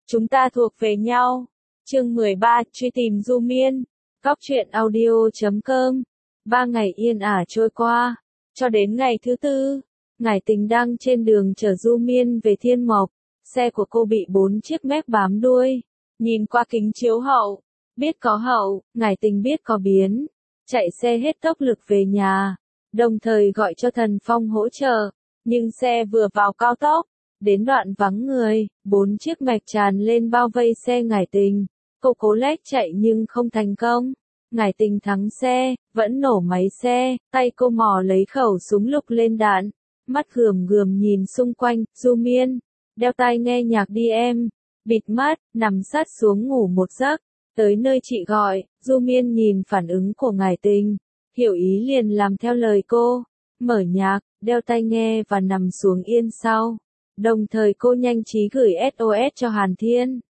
Chúng ta thuộc về nhau. Chương 13, truy tìm Du Miên. Cóc truyện audio.com. 3 ngày yên ả trôi qua, cho đến ngày thứ tư, Ngải Tình đang trên đường chở Du Miên về Thiên Mộc, xe của cô bị 4 chiếc Mac bám đuôi. Nhìn qua kính chiếu hậu, biết có hậu, Ngải Tình biết có biến, chạy xe hết tốc lực về nhà, đồng thời gọi cho Thần Phong hỗ trợ, nhưng xe vừa vào cao tốc, đến đoạn vắng người, 4 chiếc Mac tràn lên bao vây xe Ngải Tình. Cô cố lách chạy nhưng không thành công. Ngải Tình thắng xe, vẫn nổ máy xe, tay cô mò lấy khẩu súng lục lên đạn, mắt gườm gườm nhìn xung quanh. Du Miên, đeo tai nghe nhạc đi em, bịt mắt, nằm sát xuống ngủ một giấc, tới nơi chị gọi. Du Miên nhìn phản ứng của Ngải Tình, hiểu ý liền làm theo lời cô, mở nhạc, đeo tai nghe và nằm xuống yên sau, đồng thời cô nhanh trí gửi SOS cho Hàn Thiên.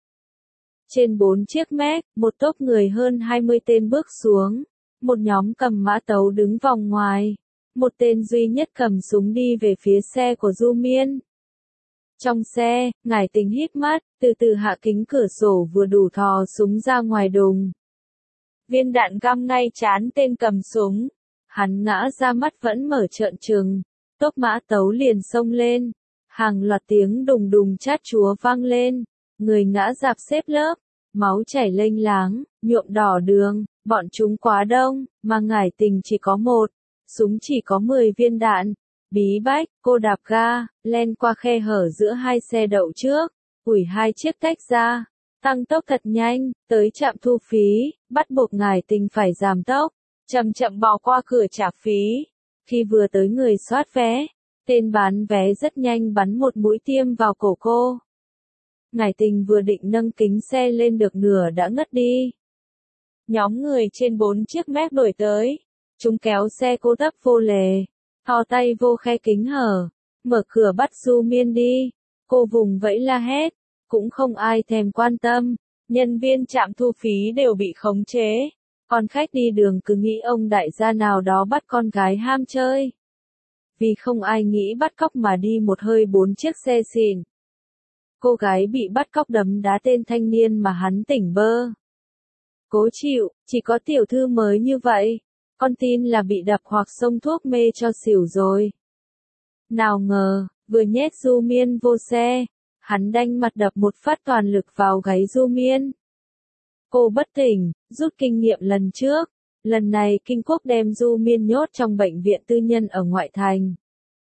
Trên 4 chiếc Mac, một tốp người hơn 20 tên bước xuống, một nhóm cầm mã tấu đứng vòng ngoài, một tên duy nhất cầm súng đi về phía xe của Du Miên. Trong xe, Ngải Tình híp mắt, từ từ hạ kính cửa sổ vừa đủ thò súng ra ngoài đùng. Viên đạn găm ngay trán tên cầm súng, hắn ngã ra, mắt vẫn mở trợn trừng, tốp mã tấu liền xông lên, hàng loạt tiếng đùng đùng chát chúa vang lên. Người ngã rạp xếp lớp, máu chảy lênh láng, nhuộm đỏ đường, bọn chúng quá đông, mà Ngải Tình chỉ có một, súng chỉ có 10 viên đạn. Bí bách, cô đạp ga, len qua khe hở giữa hai xe đậu trước, ủi 2 chiếc tách ra, tăng tốc thật nhanh, tới trạm thu phí, bắt buộc Ngải Tình phải giảm tốc, chậm chậm bò qua cửa trả phí. Khi vừa tới người soát vé, tên bán vé rất nhanh bắn một mũi tiêm vào cổ cô. Ngải Tình vừa định nâng kính xe lên được nửa đã ngất đi. Nhóm người trên 4 chiếc Mac đuổi tới, chúng kéo xe cô tấp vô lề, thò tay vô khe kính hở, mở cửa bắt Du Miên đi. Cô vùng vẫy la hét, cũng không ai thèm quan tâm, nhân viên trạm thu phí đều bị khống chế, còn khách đi đường cứ nghĩ ông đại gia nào đó bắt con gái ham chơi. Vì không ai nghĩ bắt cóc mà đi một hơi 4 chiếc xe xịn. Cô gái bị bắt cóc đấm đá tên thanh niên mà hắn tỉnh bơ. Cố chịu, chỉ có tiểu thư mới như vậy, con tin là bị đập hoặc xông thuốc mê cho xỉu rồi. Nào ngờ, vừa nhét Du Miên vô xe, hắn đanh mặt đập một phát toàn lực vào gáy Du Miên. Cô bất tỉnh, rút kinh nghiệm lần trước, lần này Kinh Quốc đem Du Miên nhốt trong bệnh viện tư nhân ở ngoại thành,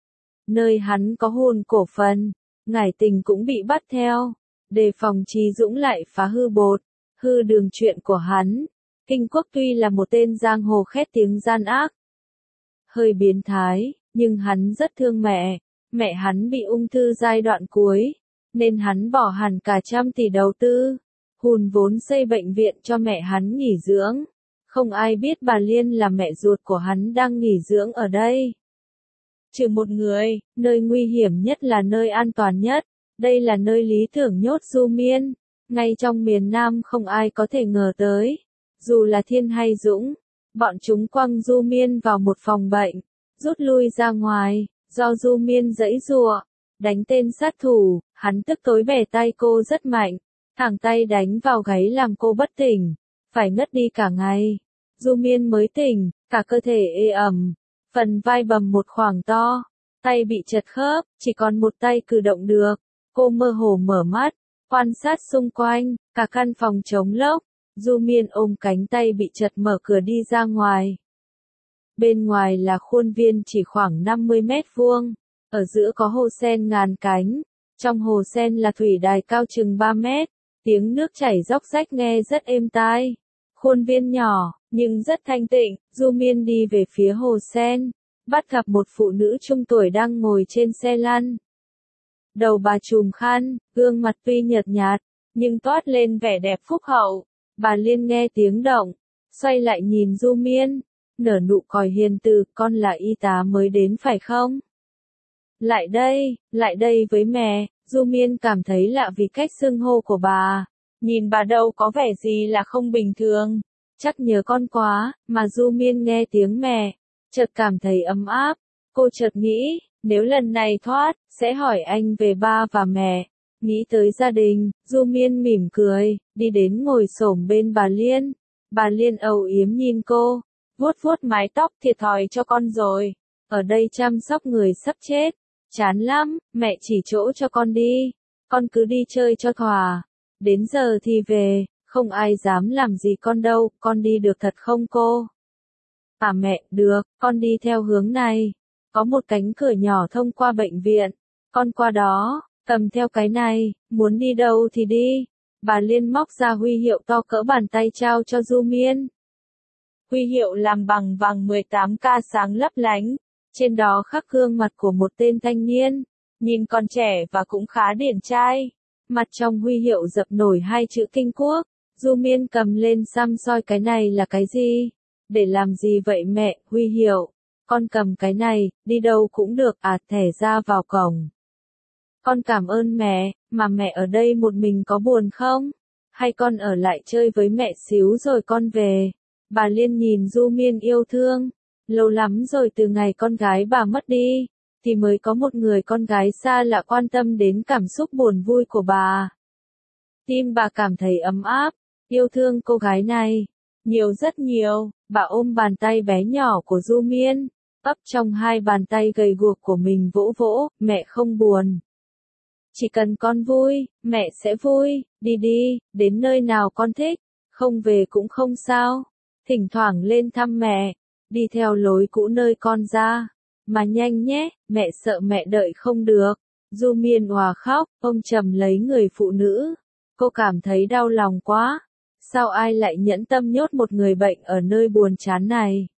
nơi hắn có hồn cổ phần. Ngải Tình cũng bị bắt theo, đề phòng Trí Dũng lại phá hư bột, hư đường chuyện của hắn. Kinh Quốc tuy là một tên giang hồ khét tiếng gian ác, hơi biến thái, nhưng hắn rất thương mẹ hắn bị ung thư giai đoạn cuối, nên hắn bỏ hẳn cả trăm tỷ đầu tư, hùn vốn xây bệnh viện cho mẹ hắn nghỉ dưỡng. Không ai biết bà Liên là mẹ ruột của hắn đang nghỉ dưỡng ở đây. Trừ một người, nơi nguy hiểm nhất là nơi an toàn nhất, đây là nơi lý tưởng nhốt Du Miên, ngay trong miền Nam không ai có thể ngờ tới. Dù là Thiên hay Dũng, bọn chúng quăng Du Miên vào một phòng bệnh, rút lui ra ngoài, do Du Miên giãy giụa, đánh tên sát thủ, hắn tức tối bẻ tay cô rất mạnh, thẳng tay đánh vào gáy làm cô bất tỉnh, phải ngất đi cả ngày. Du Miên mới tỉnh, cả cơ thể ê ẩm, phần vai bầm một khoảng to, tay bị chật khớp, chỉ còn một tay cử động được. Cô mơ hồ mở mắt, quan sát xung quanh, cả căn phòng trống lốc. Du Miên ôm cánh tay bị chật mở cửa đi ra ngoài. Bên ngoài là khuôn viên chỉ khoảng 50 mét vuông, ở giữa có hồ sen ngàn cánh, trong hồ sen là thủy đài cao chừng 3 mét, tiếng nước chảy róc rách nghe rất êm tai. Khuôn viên nhỏ, nhưng rất thanh tịnh. Du Miên đi về phía hồ sen, bắt gặp một phụ nữ trung tuổi đang ngồi trên xe lăn. Đầu bà trùm khăn, gương mặt tuy nhợt nhạt, nhưng toát lên vẻ đẹp phúc hậu. Bà Liên nghe tiếng động, xoay lại nhìn Du Miên, nở nụ cười hiền từ, con là y tá mới đến phải không? Lại đây với mẹ. Du Miên cảm thấy lạ vì cách xưng hô của bà. Nhìn bà đâu có vẻ gì là không bình thường. Chắc nhớ con quá, mà Du Miên nghe tiếng mẹ, chợt cảm thấy ấm áp. Cô chợt nghĩ, nếu lần này thoát, sẽ hỏi anh về ba và mẹ. Nghĩ tới gia đình, Du Miên mỉm cười, đi đến ngồi xổm bên bà Liên. Bà Liên âu yếm nhìn cô, vuốt vuốt mái tóc, thiệt thòi cho con rồi. Ở đây chăm sóc người sắp chết. Chán lắm, mẹ chỉ chỗ cho con đi. Con cứ đi chơi cho thỏa. Đến giờ thì về, không ai dám làm gì con đâu, con đi được thật không cô? À mẹ, được, con đi theo hướng này. Có một cánh cửa nhỏ thông qua bệnh viện. Con qua đó, cầm theo cái này, muốn đi đâu thì đi. Bà Liên móc ra huy hiệu to cỡ bàn tay trao cho Du Miên. Huy hiệu làm bằng vàng 18K sáng lấp lánh. Trên đó khắc gương mặt của một tên thanh niên. Nhìn còn trẻ và cũng khá điển trai. Mặt trong huy hiệu dập nổi hai chữ Kinh Quốc. Du Miên cầm lên xăm soi cái này là cái gì? Để làm gì vậy mẹ, huy hiệu? Con cầm cái này, đi đâu cũng được, thẻ ra vào cổng. Con cảm ơn mẹ, mà mẹ ở đây một mình có buồn không? Hay con ở lại chơi với mẹ xíu rồi con về? Bà Liên nhìn Du Miên yêu thương. Lâu lắm rồi từ ngày con gái bà mất đi, thì mới có một người con gái xa lạ quan tâm đến cảm xúc buồn vui của bà. Tim bà cảm thấy ấm áp, yêu thương cô gái này. Nhiều rất nhiều, bà ôm bàn tay bé nhỏ của Du Miên, ấp trong hai bàn tay gầy guộc của mình vỗ vỗ, mẹ không buồn. Chỉ cần con vui, mẹ sẽ vui, đi đi, đến nơi nào con thích, không về cũng không sao. Thỉnh thoảng lên thăm mẹ, đi theo lối cũ nơi con ra. Mà nhanh nhé, mẹ sợ mẹ đợi không được. Du Miên òa khóc, ôm chầm lấy người phụ nữ. Cô cảm thấy đau lòng quá. Sao ai lại nhẫn tâm nhốt một người bệnh ở nơi buồn chán này?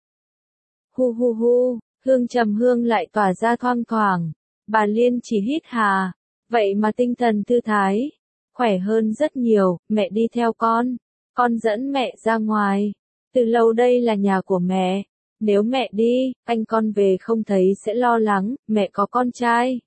Hu hu hu, hương trầm hương lại tỏa ra thoang thoảng. Bà Liên chỉ hít hà. Vậy mà tinh thần thư thái. Khỏe hơn rất nhiều, mẹ đi theo con. Con dẫn mẹ ra ngoài. Từ lâu đây là nhà của mẹ. Nếu mẹ đi, anh con về không thấy sẽ lo lắng, mẹ có con trai.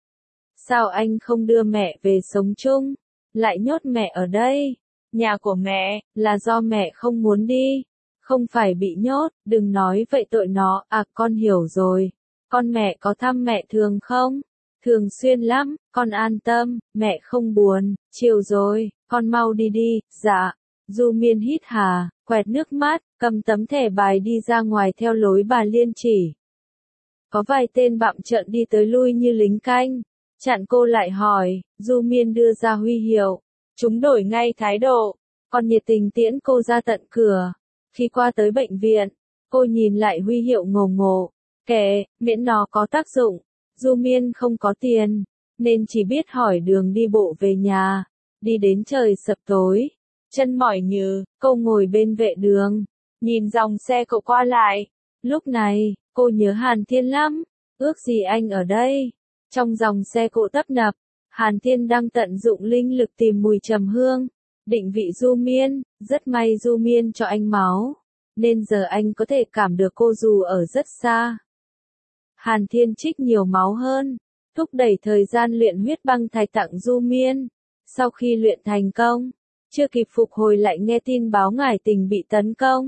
Sao anh không đưa mẹ về sống chung? Lại nhốt mẹ ở đây? Nhà của mẹ, là do mẹ không muốn đi. Không phải bị nhốt, đừng nói vậy tội nó, con hiểu rồi. Con mẹ có thăm mẹ thường không? Thường xuyên lắm, con an tâm, mẹ không buồn, chiều rồi, con mau đi đi, dạ. Du Miên hít hà, quẹt nước mắt, cầm tấm thẻ bài đi ra ngoài theo lối bà Liên chỉ. Có vài tên bặm trợn đi tới lui như lính canh. Chặn cô lại hỏi, Du Miên đưa ra huy hiệu. Chúng đổi ngay thái độ, còn nhiệt tình tiễn cô ra tận cửa. Khi qua tới bệnh viện, cô nhìn lại huy hiệu ngồ ngộ. Kệ, miễn nó có tác dụng. Du Miên không có tiền, nên chỉ biết hỏi đường đi bộ về nhà. Đi đến trời sập tối. Chân mỏi nhừ, cô ngồi bên vệ đường, nhìn dòng xe cộ qua lại. Lúc này, cô nhớ Hàn Thiên lắm, ước gì anh ở đây. Trong dòng xe cộ tấp nập, Hàn Thiên đang tận dụng linh lực tìm mùi trầm hương, định vị Du Miên, rất may Du Miên cho anh máu, nên giờ anh có thể cảm được cô dù ở rất xa. Hàn Thiên trích nhiều máu hơn, thúc đẩy thời gian luyện huyết băng thạch tặng Du Miên. Sau khi luyện thành công, chưa kịp phục hồi lại nghe tin báo ngải tình bị tấn công.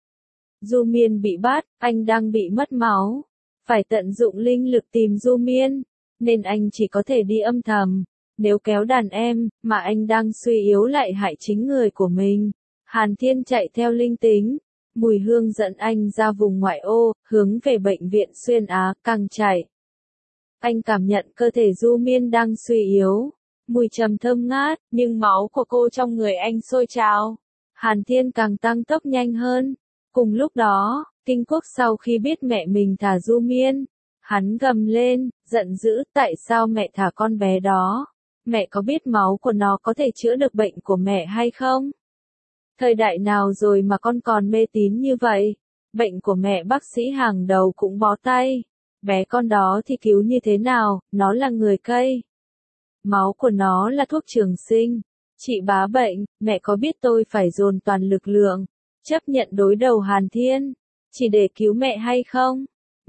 Du Miên bị bắt, anh đang bị mất máu. Phải tận dụng linh lực tìm Du Miên, nên anh chỉ có thể đi âm thầm. Nếu kéo đàn em, mà anh đang suy yếu lại hại chính người của mình. Hàn Thiên chạy theo linh tính. Mùi hương dẫn anh ra vùng ngoại ô, hướng về bệnh viện Xuyên Á, càng chạy. Anh cảm nhận cơ thể Du Miên đang suy yếu. Mùi trầm thơm ngát, nhưng máu của cô trong người anh sôi trào. Hàn Thiên càng tăng tốc nhanh hơn. Cùng lúc đó, Kinh Quốc sau khi biết mẹ mình thả Du Miên, hắn gầm lên, giận dữ, tại sao mẹ thả con bé đó? Mẹ có biết máu của nó có thể chữa được bệnh của mẹ hay không? Thời đại nào rồi mà con còn mê tín như vậy? Bệnh của mẹ bác sĩ hàng đầu cũng bó tay. Bé con đó thì cứu như thế nào, nó là người cây. Máu của nó là thuốc trường sinh. Chị bá bệnh, mẹ có biết tôi phải dồn toàn lực lượng, chấp nhận đối đầu Hàn Thiên, chỉ để cứu mẹ hay không?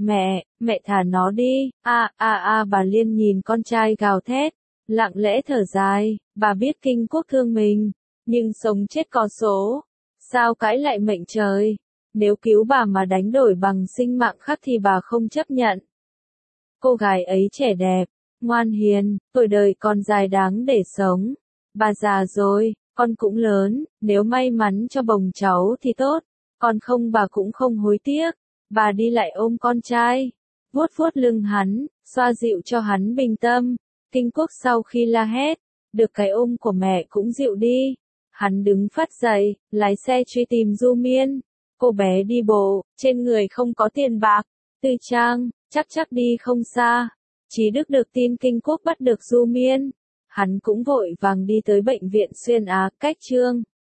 Mẹ thả nó đi, bà Liên nhìn con trai gào thét, lặng lẽ thở dài, bà biết Kinh Quốc thương mình, nhưng sống chết có số, sao cãi lại mệnh trời, nếu cứu bà mà đánh đổi bằng sinh mạng khác thì bà không chấp nhận. Cô gái ấy trẻ đẹp, Ngoan hiền, tuổi đời còn dài đáng để sống. Bà già rồi, con cũng lớn, nếu may mắn cho bồng cháu thì tốt, còn không bà cũng không hối tiếc. Bà đi lại ôm con trai, vuốt vuốt lưng hắn, xoa dịu cho hắn bình tâm. Kinh Quốc sau khi la hét, được cái ôm của mẹ cũng dịu đi. Hắn đứng phắt dậy, lái xe truy tìm Du Miên. Cô bé đi bộ, trên người không có tiền bạc. Tư Trang, chắc đi không xa. Chí Đức được tin Kinh Quốc bắt được Du Miên. Hắn cũng vội vàng đi tới bệnh viện Xuyên Á, cách Trương